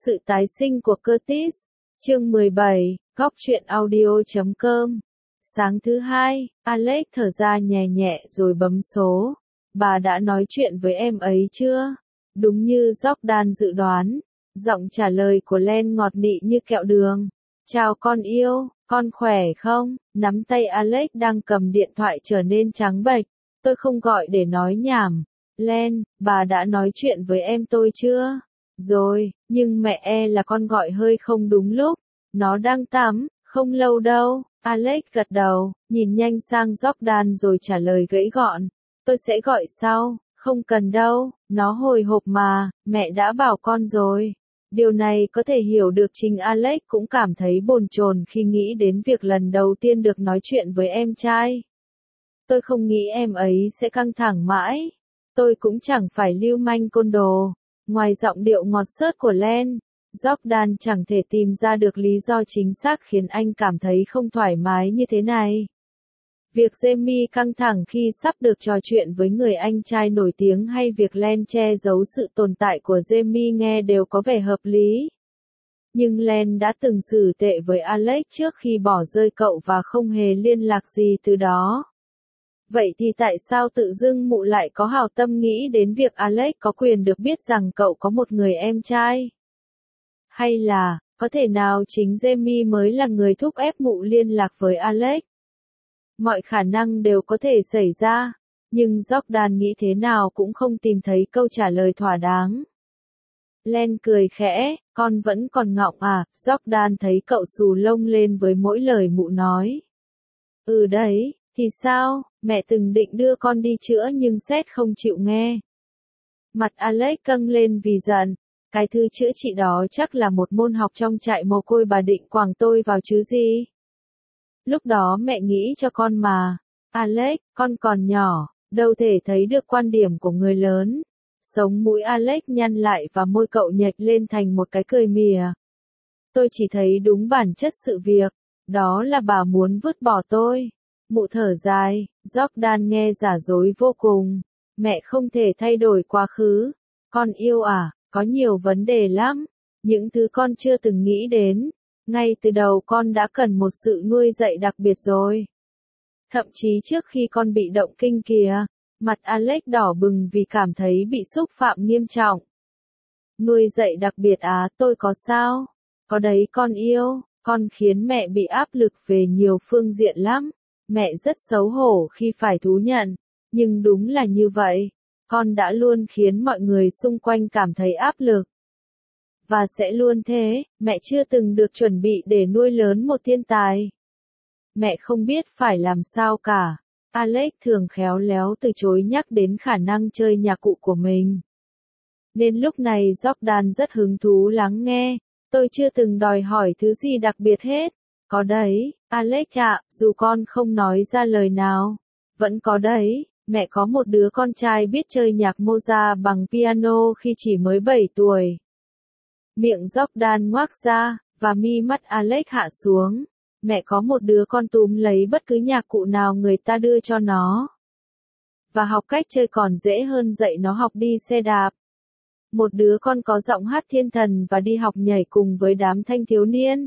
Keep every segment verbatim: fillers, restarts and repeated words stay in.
Sự tái sinh của Curtis, chương mười bảy, góc truyện audio chấm com. Sáng thứ hai, Alex thở ra nhẹ nhẹ rồi bấm số. Bà đã nói chuyện với em ấy chưa? Đúng như Jordan dự đoán, giọng trả lời của Len ngọt nị như kẹo đường. Chào con yêu, con khỏe không? Nắm tay Alex đang cầm điện thoại trở nên trắng bệch. Tôi không gọi để nói nhảm. Len, bà đã nói chuyện với em tôi chưa? Rồi, nhưng mẹ e là con gọi hơi không đúng lúc. Nó đang tắm, không lâu đâu. Alex gật đầu, nhìn nhanh sang Jordan rồi trả lời gãy gọn. Tôi sẽ gọi sau, không cần đâu, nó hồi hộp mà, mẹ đã bảo con rồi. Điều này có thể hiểu được, chính Alex cũng cảm thấy bồn chồn khi nghĩ đến việc lần đầu tiên được nói chuyện với em trai. Tôi không nghĩ em ấy sẽ căng thẳng mãi. Tôi cũng chẳng phải lưu manh côn đồ. Ngoài giọng điệu ngọt xớt của Len, Jordan chẳng thể tìm ra được lý do chính xác khiến anh cảm thấy không thoải mái như thế này. Việc Jamie căng thẳng khi sắp được trò chuyện với người anh trai nổi tiếng hay việc Len che giấu sự tồn tại của Jamie nghe đều có vẻ hợp lý. Nhưng Len đã từng xử tệ với Alex trước khi bỏ rơi cậu và không hề liên lạc gì từ đó. Vậy thì tại sao tự dưng mụ lại có hảo tâm nghĩ đến việc Alex có quyền được biết rằng cậu có một người em trai? Hay là, có thể nào chính Jamie mới là người thúc ép mụ liên lạc với Alex? Mọi khả năng đều có thể xảy ra, nhưng Jordan nghĩ thế nào cũng không tìm thấy câu trả lời thỏa đáng. Len cười khẽ, con vẫn còn ngọng à? Jordan thấy cậu xù lông lên với mỗi lời mụ nói. Ừ đấy, thì sao, mẹ từng định đưa con đi chữa nhưng Seth không chịu nghe. Mặt Alex căng lên vì giận, cái thứ chữa trị đó chắc là một môn học trong trại mồ côi bà định quàng tôi vào chứ gì. Lúc đó mẹ nghĩ cho con mà. Alex, con còn nhỏ, đâu thể thấy được quan điểm của người lớn. Sống mũi Alex nhăn lại và môi cậu nhếch lên thành một cái cười mỉa. Tôi chỉ thấy đúng bản chất sự việc, đó là bà muốn vứt bỏ tôi. Mụ thở dài, Jordan nghe giả dối vô cùng. Mẹ không thể thay đổi quá khứ. Con yêu à, có nhiều vấn đề lắm. Những thứ con chưa từng nghĩ đến. Ngay từ đầu con đã cần một sự nuôi dạy đặc biệt rồi. Thậm chí trước khi con bị động kinh kìa, mặt Alex đỏ bừng vì cảm thấy bị xúc phạm nghiêm trọng. Nuôi dạy đặc biệt á, tôi có sao? Có đấy con yêu, con khiến mẹ bị áp lực về nhiều phương diện lắm. Mẹ rất xấu hổ khi phải thú nhận, nhưng đúng là như vậy. Con đã luôn khiến mọi người xung quanh cảm thấy áp lực. Và sẽ luôn thế, mẹ chưa từng được chuẩn bị để nuôi lớn một thiên tài. Mẹ không biết phải làm sao cả. Alex thường khéo léo từ chối nhắc đến khả năng chơi nhạc cụ của mình. Nên lúc này Jordan rất hứng thú lắng nghe. Tôi chưa từng đòi hỏi thứ gì đặc biệt hết. Có đấy, Alex ạ, dù con không nói ra lời nào. Vẫn có đấy, mẹ có một đứa con trai biết chơi nhạc Mozart bằng piano khi chỉ mới bảy tuổi. Miệng Jordan ngoác ra, và mi mắt Alex hạ xuống. Mẹ có một đứa con túm lấy bất cứ nhạc cụ nào người ta đưa cho nó. Và học cách chơi còn dễ hơn dạy nó học đi xe đạp. Một đứa con có giọng hát thiên thần và đi học nhảy cùng với đám thanh thiếu niên.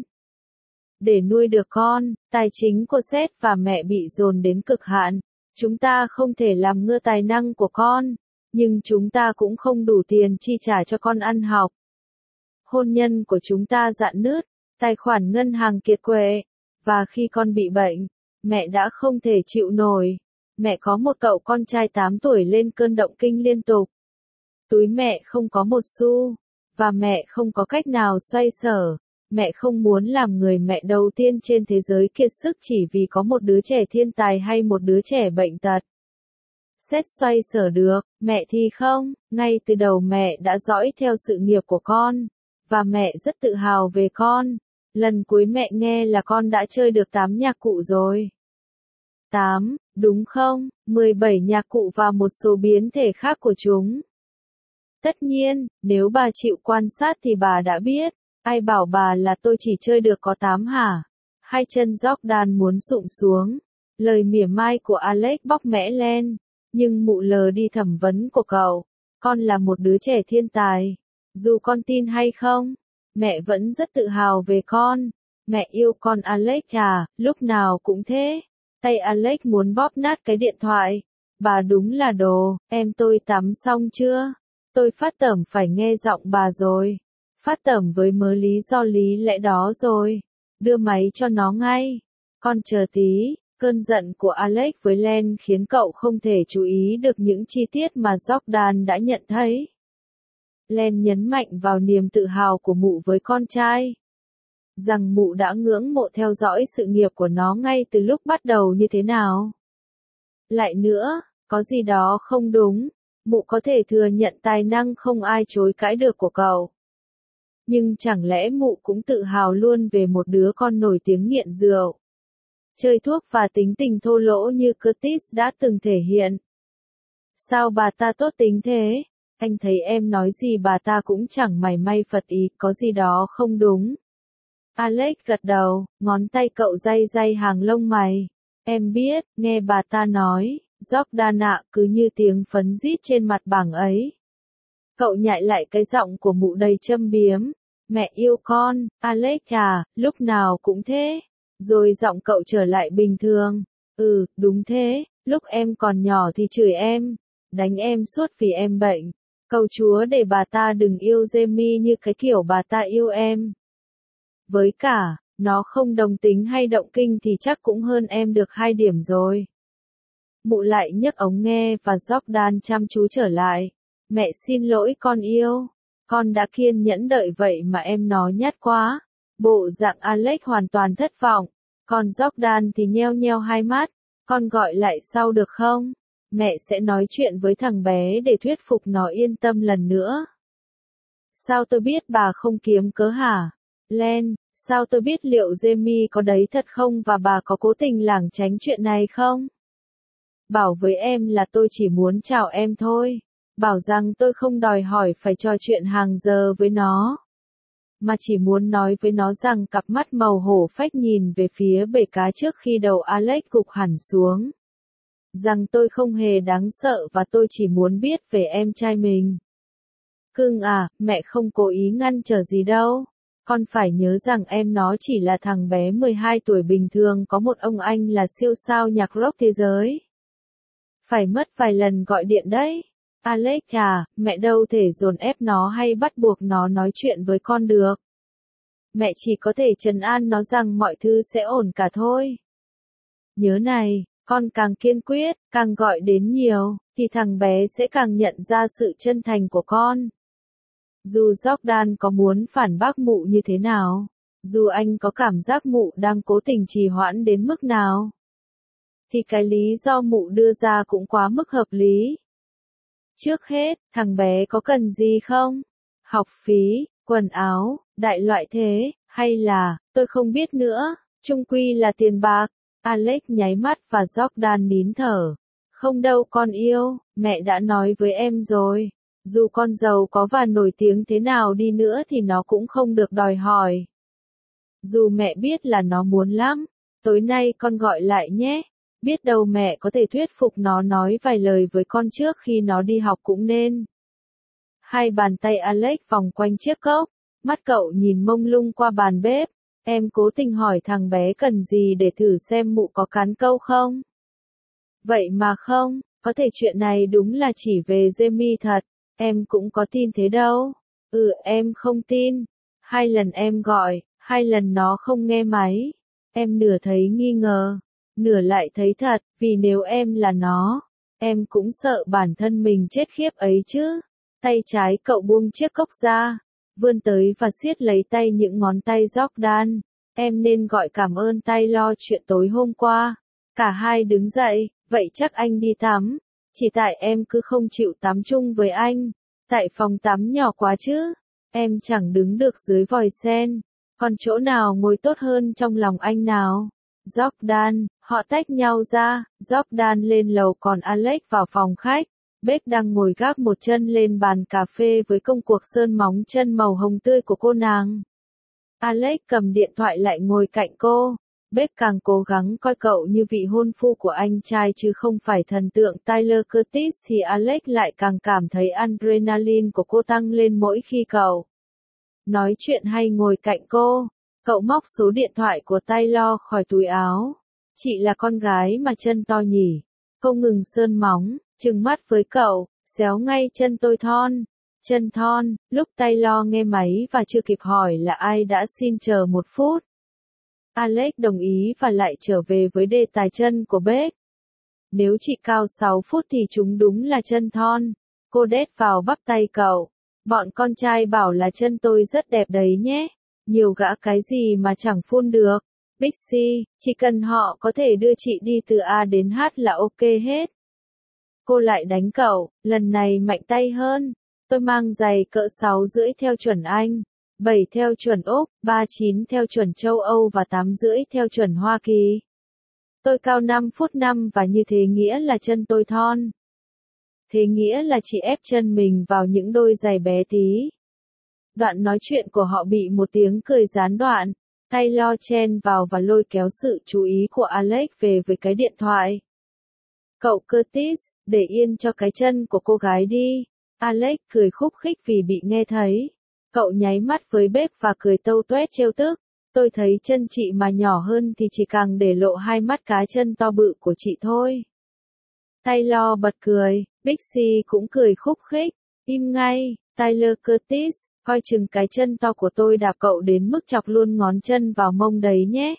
Để nuôi được con, tài chính của Seth và mẹ bị dồn đến cực hạn. Chúng ta không thể làm ngơ tài năng của con, nhưng chúng ta cũng không đủ tiền chi trả cho con ăn học. Hôn nhân của chúng ta rạn nứt, tài khoản ngân hàng kiệt quệ, và khi con bị bệnh, mẹ đã không thể chịu nổi. Mẹ có một cậu con trai tám tuổi lên cơn động kinh liên tục. Túi mẹ không có một xu, và mẹ không có cách nào xoay sở. Mẹ không muốn làm người mẹ đầu tiên trên thế giới kiệt sức chỉ vì có một đứa trẻ thiên tài hay một đứa trẻ bệnh tật. Seth xoay sở được, mẹ thì không. Ngay từ đầu mẹ đã dõi theo sự nghiệp của con. Và mẹ rất tự hào về con. Lần cuối mẹ nghe là con đã chơi được tám nhạc cụ rồi. tám, đúng không? mười bảy nhạc cụ và một số biến thể khác của chúng. Tất nhiên, nếu bà chịu quan sát thì bà đã biết. Ai bảo bà là tôi chỉ chơi được có tám hả? Hai chân Jordan muốn sụm xuống. Lời mỉa mai của Alex bóc mẽ lên. Nhưng mụ lờ đi thẩm vấn của cậu. Con là một đứa trẻ thiên tài. Dù con tin hay không, Mẹ vẫn rất tự hào về con. Mẹ yêu con Alex à, lúc nào cũng thế. Tay Alex muốn bóp nát cái điện thoại. Bà đúng là đồ, em tôi tắm xong chưa? Tôi phát tởm phải nghe giọng bà rồi. Phát tởm với mớ lý do lý lẽ đó rồi. Đưa máy cho nó ngay. Con chờ tí. Cơn giận của Alex với Len khiến cậu không thể chú ý được những chi tiết mà Jordan đã nhận thấy. Len nhấn mạnh vào niềm tự hào của mụ với con trai. Rằng mụ đã ngưỡng mộ theo dõi sự nghiệp của nó ngay từ lúc bắt đầu như thế nào. Lại nữa, có gì đó không đúng. Mụ có thể thừa nhận tài năng không ai chối cãi được của cậu. Nhưng chẳng lẽ mụ cũng tự hào luôn về một đứa con nổi tiếng nghiện rượu, chơi thuốc và tính tình thô lỗ như Curtis đã từng thể hiện? Sao bà ta tốt tính thế? Anh thấy em nói gì bà ta cũng chẳng mảy may phật ý, có gì đó không đúng. Alex gật đầu, ngón tay cậu day day hàng lông mày. Em biết, nghe bà ta nói, Jordan ạ, cứ như tiếng phấn rít trên mặt bảng ấy. Cậu nhại lại cái giọng của mụ đầy châm biếm. Mẹ yêu con, Alex à, lúc nào cũng thế. Rồi giọng cậu trở lại bình thường. Ừ, đúng thế, lúc em còn nhỏ thì chửi em, đánh em suốt vì em bệnh. Cầu Chúa để bà ta đừng yêu Jamie như cái kiểu bà ta yêu em. Với cả, nó không đồng tính hay động kinh thì chắc cũng hơn em được hai điểm rồi. Mụ lại nhấc ống nghe và Jordan chăm chú trở lại. Mẹ xin lỗi con yêu. Con đã kiên nhẫn đợi vậy mà em nó nhát quá. Bộ dạng Alex hoàn toàn thất vọng. Còn Jordan thì nheo nheo hai mắt. Con gọi lại sau được không? Mẹ sẽ nói chuyện với thằng bé để thuyết phục nó yên tâm lần nữa. Sao tôi biết bà không kiếm cớ hả? Len, sao tôi biết liệu Jamie có đấy thật không và bà có cố tình lảng tránh chuyện này không? Bảo với em là tôi chỉ muốn chào em thôi. Bảo rằng tôi không đòi hỏi phải trò chuyện hàng giờ với nó. Mà chỉ muốn nói với nó rằng cặp mắt màu hổ phách nhìn về phía bể cá trước khi đầu Alex gục hẳn xuống. Rằng tôi không hề đáng sợ và tôi chỉ muốn biết về em trai mình. Cưng à, mẹ không cố ý ngăn trở gì đâu. Con phải nhớ rằng em nó chỉ là thằng bé mười hai tuổi bình thường có một ông anh là siêu sao nhạc rock thế giới. Phải mất vài lần gọi điện đấy. Alex à, mẹ đâu thể dồn ép nó hay bắt buộc nó nói chuyện với con được. Mẹ chỉ có thể trấn an nó rằng mọi thứ sẽ ổn cả thôi. Nhớ này, con càng kiên quyết, càng gọi đến nhiều, thì thằng bé sẽ càng nhận ra sự chân thành của con. Dù Jordan có muốn phản bác mụ như thế nào, dù anh có cảm giác mụ đang cố tình trì hoãn đến mức nào, thì cái lý do mụ đưa ra cũng quá mức hợp lý. Trước hết, thằng bé có cần gì không? Học phí, quần áo, đại loại thế, hay là, tôi không biết nữa, chung quy là tiền bạc. Alex nháy mắt và Jordan nín thở. Không đâu con yêu, mẹ đã nói với em rồi. Dù con giàu có và nổi tiếng thế nào đi nữa thì nó cũng không được đòi hỏi. Dù mẹ biết là nó muốn lắm, tối nay con gọi lại nhé. Biết đâu mẹ có thể thuyết phục nó nói vài lời với con trước khi nó đi học cũng nên. Hai bàn tay Alex vòng quanh chiếc cốc, mắt cậu nhìn mông lung qua bàn bếp. Em cố tình hỏi thằng bé cần gì để thử xem mụ có cắn câu không? Vậy mà không, có thể chuyện này đúng là chỉ về Jamie thật. Em cũng có tin thế đâu. Ừ, em không tin. Hai lần em gọi, hai lần nó không nghe máy. Em nửa thấy nghi ngờ, nửa lại thấy thật, vì nếu em là nó, em cũng sợ bản thân mình chết khiếp ấy chứ. Tay trái cậu buông chiếc cốc ra, vươn tới và siết lấy tay những ngón tay Jordan. Em nên gọi cảm ơn tay lo chuyện tối hôm qua. Cả hai đứng dậy, vậy chắc anh đi tắm. Chỉ tại em cứ không chịu tắm chung với anh. Tại phòng tắm nhỏ quá chứ. Em chẳng đứng được dưới vòi sen. Còn chỗ nào ngồi tốt hơn trong lòng anh nào? Jordan, họ tách nhau ra. Jordan lên lầu còn Alex vào phòng khách. Beck đang ngồi gác một chân lên bàn cà phê với công cuộc sơn móng chân màu hồng tươi của cô nàng. Alex cầm điện thoại lại ngồi cạnh cô. Beck càng cố gắng coi cậu như vị hôn phu của anh trai chứ không phải thần tượng Tyler Curtis thì Alex lại càng cảm thấy adrenaline của cô tăng lên mỗi khi cậu nói chuyện hay ngồi cạnh cô. Cậu móc số điện thoại của Taylor khỏi túi áo. Chị là con gái mà chân to nhỉ? Cô ngừng sơn móng, trừng mắt với cậu, xéo ngay chân tôi thon. Chân thon, lúc Taylor nghe máy và chưa kịp hỏi là ai đã xin chờ một phút. Alex đồng ý và lại trở về với đề tài chân của Beck. Nếu chị cao sáu phút thì chúng đúng là chân thon. Cô đét vào bắp tay cậu. Bọn con trai bảo là chân tôi rất đẹp đấy nhé. Nhiều gã cái gì mà chẳng phun được. Bixi, chỉ cần họ có thể đưa chị đi từ A đến H là ok hết. Cô lại đánh cậu, lần này mạnh tay hơn. Tôi mang giày cỡ sáu rưỡi theo chuẩn Anh, bảy theo chuẩn Úc, ba chín theo chuẩn châu Âu và tám rưỡi theo chuẩn Hoa Kỳ. Tôi cao năm phút năm và như thế nghĩa là chân tôi thon. Thế nghĩa là chị ép chân mình vào những đôi giày bé tí. Đoạn nói chuyện của họ bị một tiếng cười gián đoạn. Taylor chen vào và lôi kéo sự chú ý của Alex về với cái điện thoại. Cậu Curtis, để yên cho cái chân của cô gái đi. Alex cười khúc khích vì bị nghe thấy. Cậu nháy mắt với Beck và cười tâu tuét trêu tức. Tôi thấy chân chị mà nhỏ hơn thì chỉ càng để lộ hai mắt cá chân to bự của chị thôi. Taylor bật cười, Bixi cũng cười khúc khích. Im ngay, Tyler Curtis, coi chừng cái chân to của tôi đạp cậu đến mức chọc luôn ngón chân vào mông đấy nhé.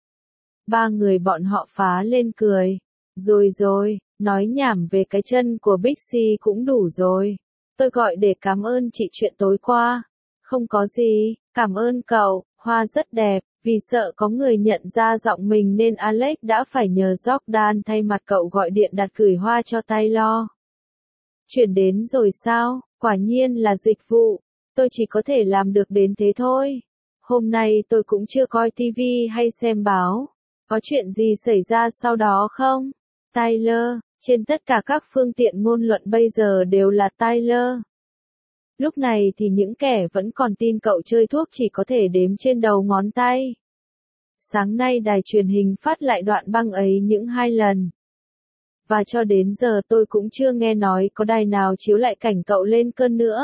Ba người bọn họ phá lên cười. Rồi rồi, nói nhảm về cái chân của Bixi cũng đủ rồi. Tôi gọi để cảm ơn chị chuyện tối qua. Không có gì, cảm ơn cậu, hoa rất đẹp. Vì sợ có người nhận ra giọng mình nên Alex đã phải nhờ Jordan thay mặt cậu gọi điện đặt gửi hoa cho Taylor. Chuyển đến rồi sao? Quả nhiên là dịch vụ. Tôi chỉ có thể làm được đến thế thôi. Hôm nay tôi cũng chưa coi tivi hay xem báo. Có chuyện gì xảy ra sau đó không? Tyler, trên tất cả các phương tiện ngôn luận bây giờ đều là Tyler. Lúc này thì những kẻ vẫn còn tin cậu chơi thuốc chỉ có thể đếm trên đầu ngón tay. Sáng nay đài truyền hình phát lại đoạn băng ấy những hai lần. Và cho đến giờ tôi cũng chưa nghe nói có đài nào chiếu lại cảnh cậu lên cơn nữa.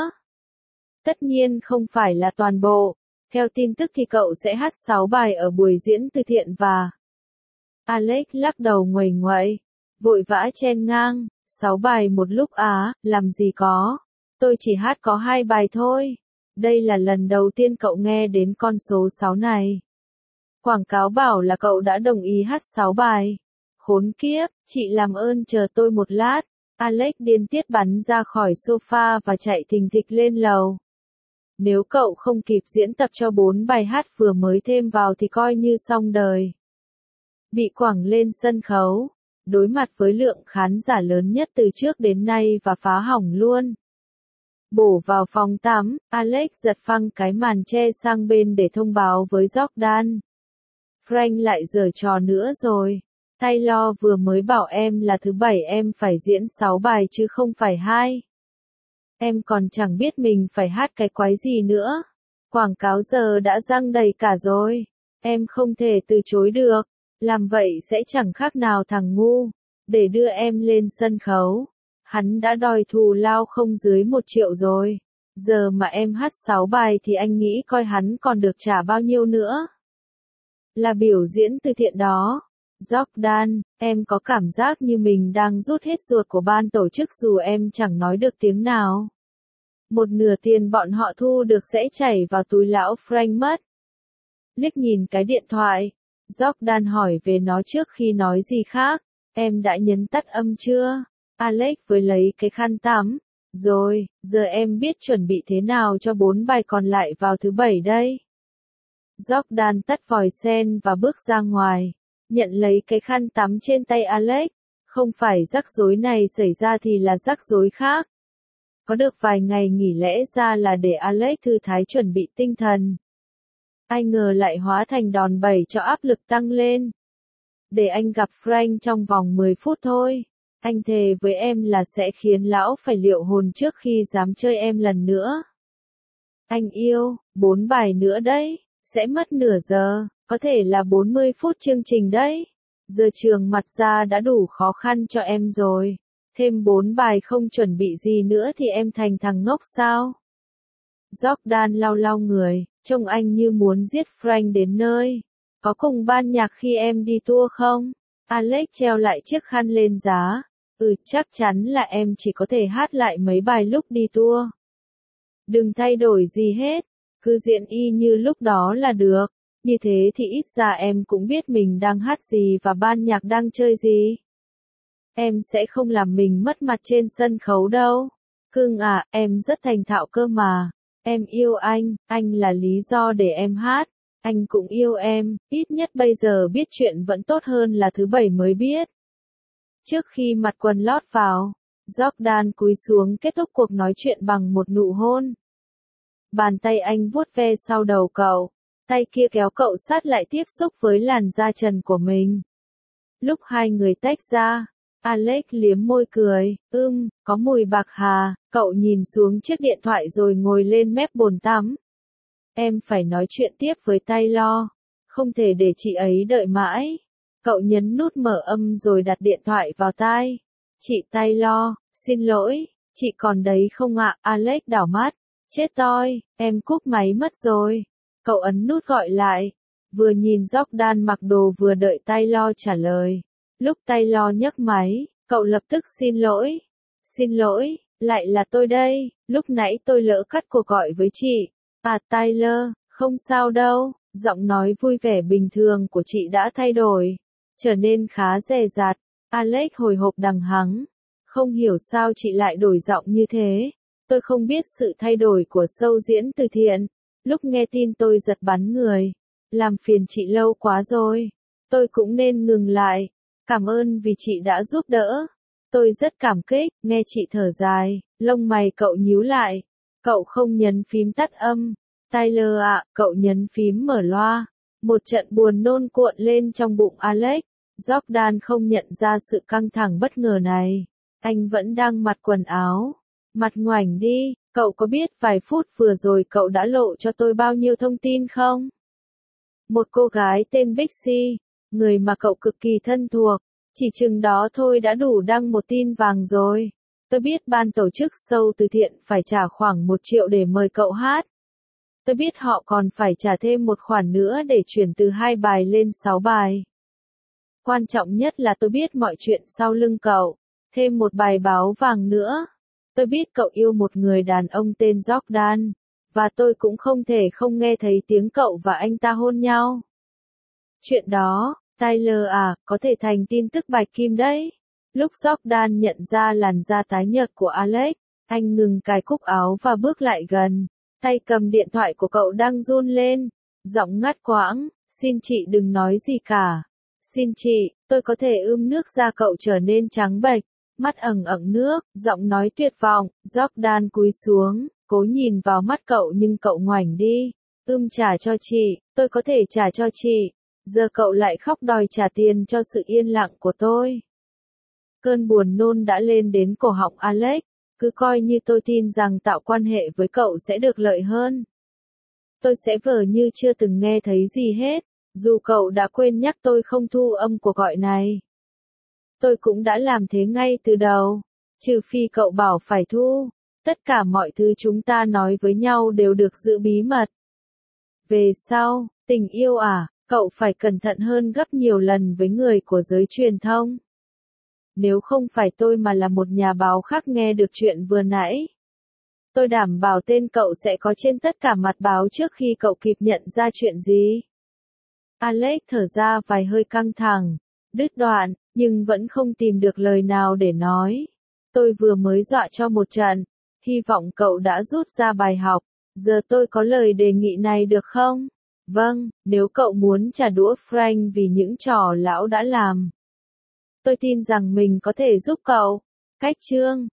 Tất nhiên không phải là toàn bộ. Theo tin tức thì cậu sẽ hát sáu bài ở buổi diễn từ thiện và... Alex lắc đầu nguầy nguậy, vội vã chen ngang, sáu bài một lúc á, làm gì có. Tôi chỉ hát có hai bài thôi. Đây là lần đầu tiên cậu nghe đến con số sáu này. Quảng cáo bảo là cậu đã đồng ý hát sáu bài. Khốn kiếp, chị làm ơn chờ tôi một lát. Alex điên tiết bắn ra khỏi sofa và chạy thình thịch lên lầu. Nếu cậu không kịp diễn tập cho bốn bài hát vừa mới thêm vào thì coi như xong đời. Bị quẳng lên sân khấu, đối mặt với lượng khán giả lớn nhất từ trước đến nay và phá hỏng luôn. Bổ vào phòng tắm, Alex giật phăng cái màn che sang bên để thông báo với Jordan. Frank lại giở trò nữa rồi. Taylor vừa mới bảo em là thứ bảy em phải diễn sáu bài chứ không phải hai. Em còn chẳng biết mình phải hát cái quái gì nữa. Quảng cáo giờ đã răng đầy cả rồi. Em không thể từ chối được. Làm vậy sẽ chẳng khác nào thằng ngu. Để đưa em lên sân khấu. Hắn đã đòi thù lao không dưới một triệu rồi. Giờ mà em hát sáu bài thì anh nghĩ coi hắn còn được trả bao nhiêu nữa. Là biểu diễn từ thiện đó. Jordan, em có cảm giác như mình đang rút hết ruột của ban tổ chức dù em chẳng nói được tiếng nào. Một nửa tiền bọn họ thu được sẽ chảy vào túi lão Frank mất. Liếc nhìn cái điện thoại. Jordan hỏi về nó trước khi nói gì khác. Em đã nhấn tắt âm chưa? Alex với lấy cái khăn tắm. Rồi, giờ em biết chuẩn bị thế nào cho bốn bài còn lại vào thứ bảy đây. Jordan tắt vòi sen và bước ra ngoài. Nhận lấy cái khăn tắm trên tay Alex. Không phải rắc rối này xảy ra thì là rắc rối khác. Có được vài ngày nghỉ lẽ ra là để Alex thư thái chuẩn bị tinh thần. Ai ngờ lại hóa thành đòn bẩy cho áp lực tăng lên. Để anh gặp Frank trong vòng mười phút thôi. Anh thề với em là sẽ khiến lão phải liệu hồn trước khi dám chơi em lần nữa. Anh yêu, bốn bài nữa đấy, sẽ mất nửa giờ, có thể là bốn mươi phút chương trình đấy. Giờ trường mặt ra đã đủ khó khăn cho em rồi. Thêm bốn bài không chuẩn bị gì nữa thì em thành thằng ngốc sao? Jordan lau lau người, trông anh như muốn giết Frank đến nơi. Có cùng ban nhạc khi em đi tour không? Alex treo lại chiếc khăn lên giá. Ừ, chắc chắn là em chỉ có thể hát lại mấy bài lúc đi tour. Đừng thay đổi gì hết, cứ diễn y như lúc đó là được. Như thế thì ít ra em cũng biết mình đang hát gì và ban nhạc đang chơi gì. Em sẽ không làm mình mất mặt trên sân khấu đâu. Cưng à, em rất thành thạo cơ mà. Em yêu anh, anh là lý do để em hát. Anh cũng yêu em, ít nhất bây giờ biết chuyện vẫn tốt hơn là thứ bảy mới biết. Trước khi mặc quần lót vào, Jordan cúi xuống kết thúc cuộc nói chuyện bằng một nụ hôn. Bàn tay anh vuốt ve sau đầu cậu, tay kia kéo cậu sát lại tiếp xúc với làn da trần của mình. Lúc hai người tách ra, Alex liếm môi cười, ưm, có mùi bạc hà, cậu nhìn xuống chiếc điện thoại rồi ngồi lên mép bồn tắm. Em phải nói chuyện tiếp với Taylor, không thể để chị ấy đợi mãi. Cậu nhấn nút mở âm rồi đặt điện thoại vào tai. Chị Taylor, xin lỗi, chị còn đấy không ạ? Alex đảo mắt. Chết toi, em cúp máy mất rồi. Cậu ấn nút gọi lại. Vừa nhìn Jordan mặc đồ vừa đợi Taylor trả lời. Lúc Taylor nhấc máy, cậu lập tức xin lỗi. Xin lỗi, lại là tôi đây, lúc nãy tôi lỡ cắt cuộc gọi với chị. À Taylor, không sao đâu, giọng nói vui vẻ bình thường của chị đã thay đổi, trở nên khá dè dặt. Alex hồi hộp đằng hắng. Không hiểu sao chị lại đổi giọng như thế. Tôi không biết sự thay đổi của show diễn từ thiện. Lúc nghe tin tôi giật bắn người. Làm phiền chị lâu quá rồi. Tôi cũng nên ngừng lại. Cảm ơn vì chị đã giúp đỡ. Tôi rất cảm kích, nghe chị thở dài, lông mày cậu nhíu lại. Cậu không nhấn phím tắt âm. Tyler ạ, à, cậu nhấn phím mở loa. Một trận buồn nôn cuộn lên trong bụng Alex. Jordan không nhận ra sự căng thẳng bất ngờ này. Anh vẫn đang mặc quần áo. Mặt ngoảnh đi, cậu có biết vài phút vừa rồi cậu đã lộ cho tôi bao nhiêu thông tin không? Một cô gái tên Bixie, người mà cậu cực kỳ thân thuộc. Chỉ chừng đó thôi đã đủ đăng một tin vàng rồi. Tôi biết ban tổ chức show từ thiện phải trả khoảng một triệu để mời cậu hát. Tôi biết họ còn phải trả thêm một khoản nữa để chuyển từ hai bài lên sáu bài. Quan trọng nhất là tôi biết mọi chuyện sau lưng cậu. Thêm một bài báo vàng nữa. Tôi biết cậu yêu một người đàn ông tên Jordan. Và tôi cũng không thể không nghe thấy tiếng cậu và anh ta hôn nhau. Chuyện đó, Tyler à, có thể thành tin tức bạch kim đấy. Lúc Jordan nhận ra làn da tái nhợt của Alex, anh ngừng cài cúc áo và bước lại gần. Tay cầm điện thoại của cậu đang run lên. Giọng ngắt quãng, xin chị đừng nói gì cả. Xin chị, tôi có thể ươm nước da cậu trở nên trắng bệch. Mắt ẩn ẩn nước, giọng nói tuyệt vọng. Jordan cúi xuống, cố nhìn vào mắt cậu nhưng cậu ngoảnh đi. Ưm trả cho chị, tôi có thể trả cho chị. Giờ cậu lại khóc đòi trả tiền cho sự yên lặng của tôi. Cơn buồn nôn đã lên đến cổ họng Alex. Cứ coi như tôi tin rằng tạo quan hệ với cậu sẽ được lợi hơn. Tôi sẽ vờ như chưa từng nghe thấy gì hết, dù cậu đã quên nhắc tôi không thu âm cuộc gọi này. Tôi cũng đã làm thế ngay từ đầu, trừ phi cậu bảo phải thu. Tất cả mọi thứ chúng ta nói với nhau đều được giữ bí mật. Về sau, tình yêu à, cậu phải cẩn thận hơn gấp nhiều lần với người của giới truyền thông. Nếu không phải tôi mà là một nhà báo khác nghe được chuyện vừa nãy, tôi đảm bảo tên cậu sẽ có trên tất cả mặt báo trước khi cậu kịp nhận ra chuyện gì. Alex thở ra vài hơi căng thẳng, đứt đoạn, nhưng vẫn không tìm được lời nào để nói. Tôi vừa mới dọa cho một trận, hy vọng cậu đã rút ra bài học. Giờ tôi có lời đề nghị này được không? Vâng, nếu cậu muốn trả đũa Frank vì những trò lão đã làm. Tôi tin rằng mình có thể giúp cậu. Cách chương